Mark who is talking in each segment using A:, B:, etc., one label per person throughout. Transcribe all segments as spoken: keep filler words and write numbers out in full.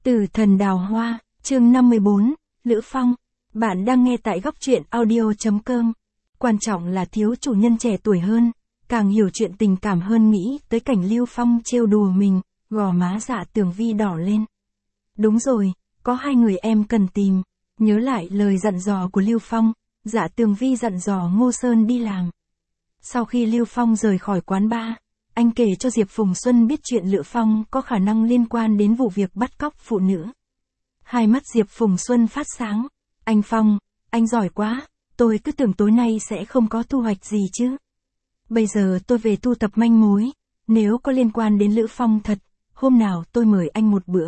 A: Tử thần đào hoa, chương năm mươi bốn, Lữ Phong. Bạn đang nghe tại góc truyện audio chấm com. Quan trọng là thiếu chủ nhân trẻ tuổi hơn, càng hiểu chuyện tình cảm hơn nghĩ tới cảnh Lưu Phong trêu đùa mình, gò má Dạ Tường Vi đỏ lên. Đúng rồi, có hai người em cần tìm. Nhớ lại lời dặn dò của Lưu Phong, Dạ Tường Vi dặn dò Ngô Sơn đi làm. Sau khi Lưu Phong rời khỏi quán bar, anh kể cho Diệp Phùng Xuân biết chuyện Lữ Phong có khả năng liên quan đến vụ việc bắt cóc phụ nữ. Hai mắt Diệp Phùng Xuân phát sáng. Anh Phong, anh giỏi quá, tôi cứ tưởng tối nay sẽ không có thu hoạch gì chứ. Bây giờ tôi về thu tập manh mối, nếu có liên quan đến Lữ Phong thật, hôm nào tôi mời anh một bữa.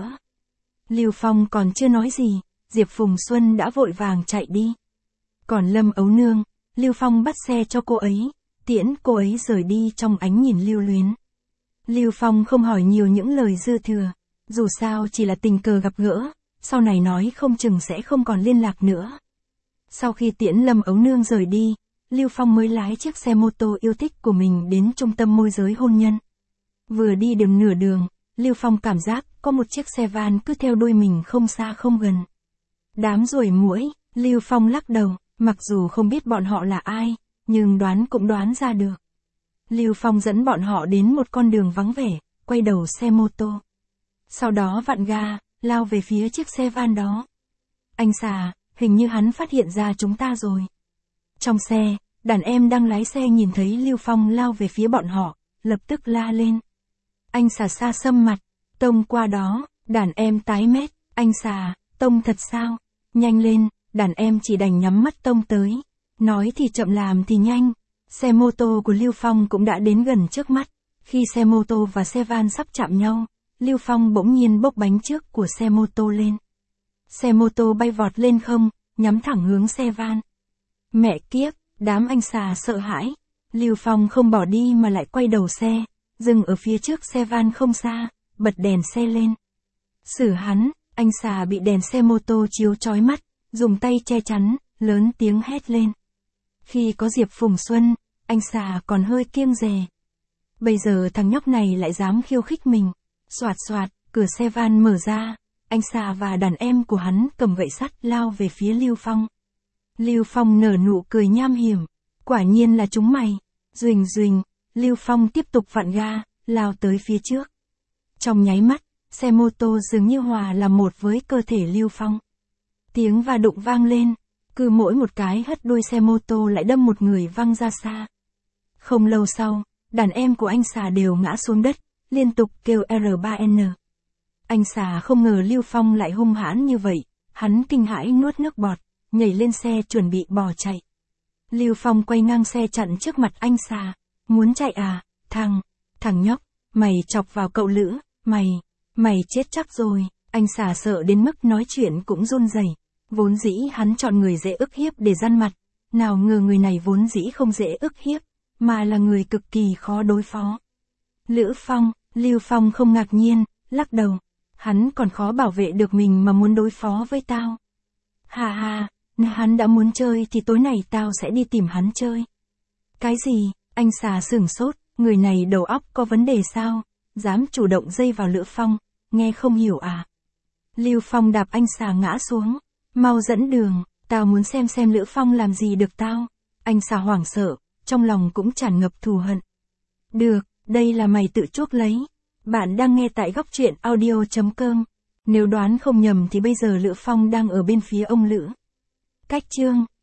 A: Lưu Phong còn chưa nói gì, Diệp Phùng Xuân đã vội vàng chạy đi. Còn Lâm Ấu Nương, Lưu Phong bắt xe cho cô ấy, tiễn cô ấy rời đi trong ánh nhìn lưu luyến. Lưu Phong không hỏi nhiều những lời dư thừa, dù sao chỉ là tình cờ gặp gỡ, sau này nói không chừng sẽ không còn liên lạc nữa. Sau khi tiễn Lâm Ấu Nương rời đi, Lưu Phong mới lái chiếc xe mô tô yêu thích của mình đến trung tâm môi giới hôn nhân. Vừa đi được nửa đường, Lưu Phong cảm giác có một chiếc xe van cứ theo đuôi mình không xa không gần. Đám ruồi muỗi, Lưu Phong lắc đầu, mặc dù không biết bọn họ là ai, nhưng đoán cũng đoán ra được. Lưu Phong dẫn bọn họ đến một con đường vắng vẻ, quay đầu xe mô tô. Sau đó vặn ga, lao về phía chiếc xe van đó. Anh Xà, hình như hắn phát hiện ra chúng ta rồi. Trong xe, đàn em đang lái xe nhìn thấy Lưu Phong lao về phía bọn họ, lập tức la lên. Anh Xà xa sâm mặt, tông qua đó, đàn em tái mét, anh Xà, tông thật sao? Nhanh lên, đàn em chỉ đành nhắm mắt tông tới. Nói thì chậm làm thì nhanh, xe mô tô của Lưu Phong cũng đã đến gần trước mắt. Khi xe mô tô và xe van sắp chạm nhau, Lưu Phong bỗng nhiên bốc bánh trước của xe mô tô lên. Xe mô tô bay vọt lên không, nhắm thẳng hướng xe van. Mẹ kiếp, đám anh Xà sợ hãi. Lưu Phong không bỏ đi mà lại quay đầu xe, dừng ở phía trước xe van không xa, bật đèn xe lên. Xử hắn, anh Xà bị đèn xe mô tô chiếu chói mắt, dùng tay che chắn, lớn tiếng hét lên. Khi có Diệp Phùng Xuân, anh Xà còn hơi kiêng dè. Bây giờ thằng nhóc này lại dám khiêu khích mình. Soạt soạt, cửa xe van mở ra, anh Xà và đàn em của hắn cầm gậy sắt lao về phía Lưu Phong. Lưu Phong nở nụ cười nham hiểm, quả nhiên là chúng mày. Duỳnh duỳnh, Lưu Phong tiếp tục vặn ga, lao tới phía trước. Trong nháy mắt, xe mô tô dường như hòa làm một với cơ thể Lưu Phong. Tiếng va đụng vang lên, cứ mỗi một cái hất đuôi xe mô tô lại đâm một người văng ra xa. Không lâu sau, đàn em của anh Xà đều ngã xuống đất, liên tục kêu R ba N. Anh Xà không ngờ Lưu Phong lại hung hãn như vậy, hắn kinh hãi nuốt nước bọt, nhảy lên xe chuẩn bị bỏ chạy. Lưu Phong quay ngang xe chặn trước mặt anh Xà, muốn chạy à, thằng, thằng nhóc, mày chọc vào cậu Lữ, mày, mày chết chắc rồi. Anh Xà sợ đến mức nói chuyện cũng run rẩy. Vốn dĩ hắn chọn người dễ ức hiếp để răn mặt, nào ngờ người này vốn dĩ không dễ ức hiếp, mà là người cực kỳ khó đối phó. Lữ Phong, Lưu Phong không ngạc nhiên, lắc đầu. Hắn còn khó bảo vệ được mình mà muốn đối phó với tao. Hà hà, nếu hắn đã muốn chơi thì tối nay tao sẽ đi tìm hắn chơi. Cái gì? Anh Xà sửng sốt, người này đầu óc có vấn đề sao? Dám chủ động dây vào Lữ Phong, nghe không hiểu à? Lưu Phong đạp anh Xà ngã xuống. Mau dẫn đường, tao muốn xem xem Lữ Phong làm gì được tao. Anh Xà hoảng sợ, trong lòng cũng tràn ngập thù hận. Được, đây là mày tự chuốc lấy. Bạn đang nghe tại góc truyện audio chấm com. Nếu đoán không nhầm thì bây giờ Lữ Phong đang ở bên phía ông Lữ. Cách chương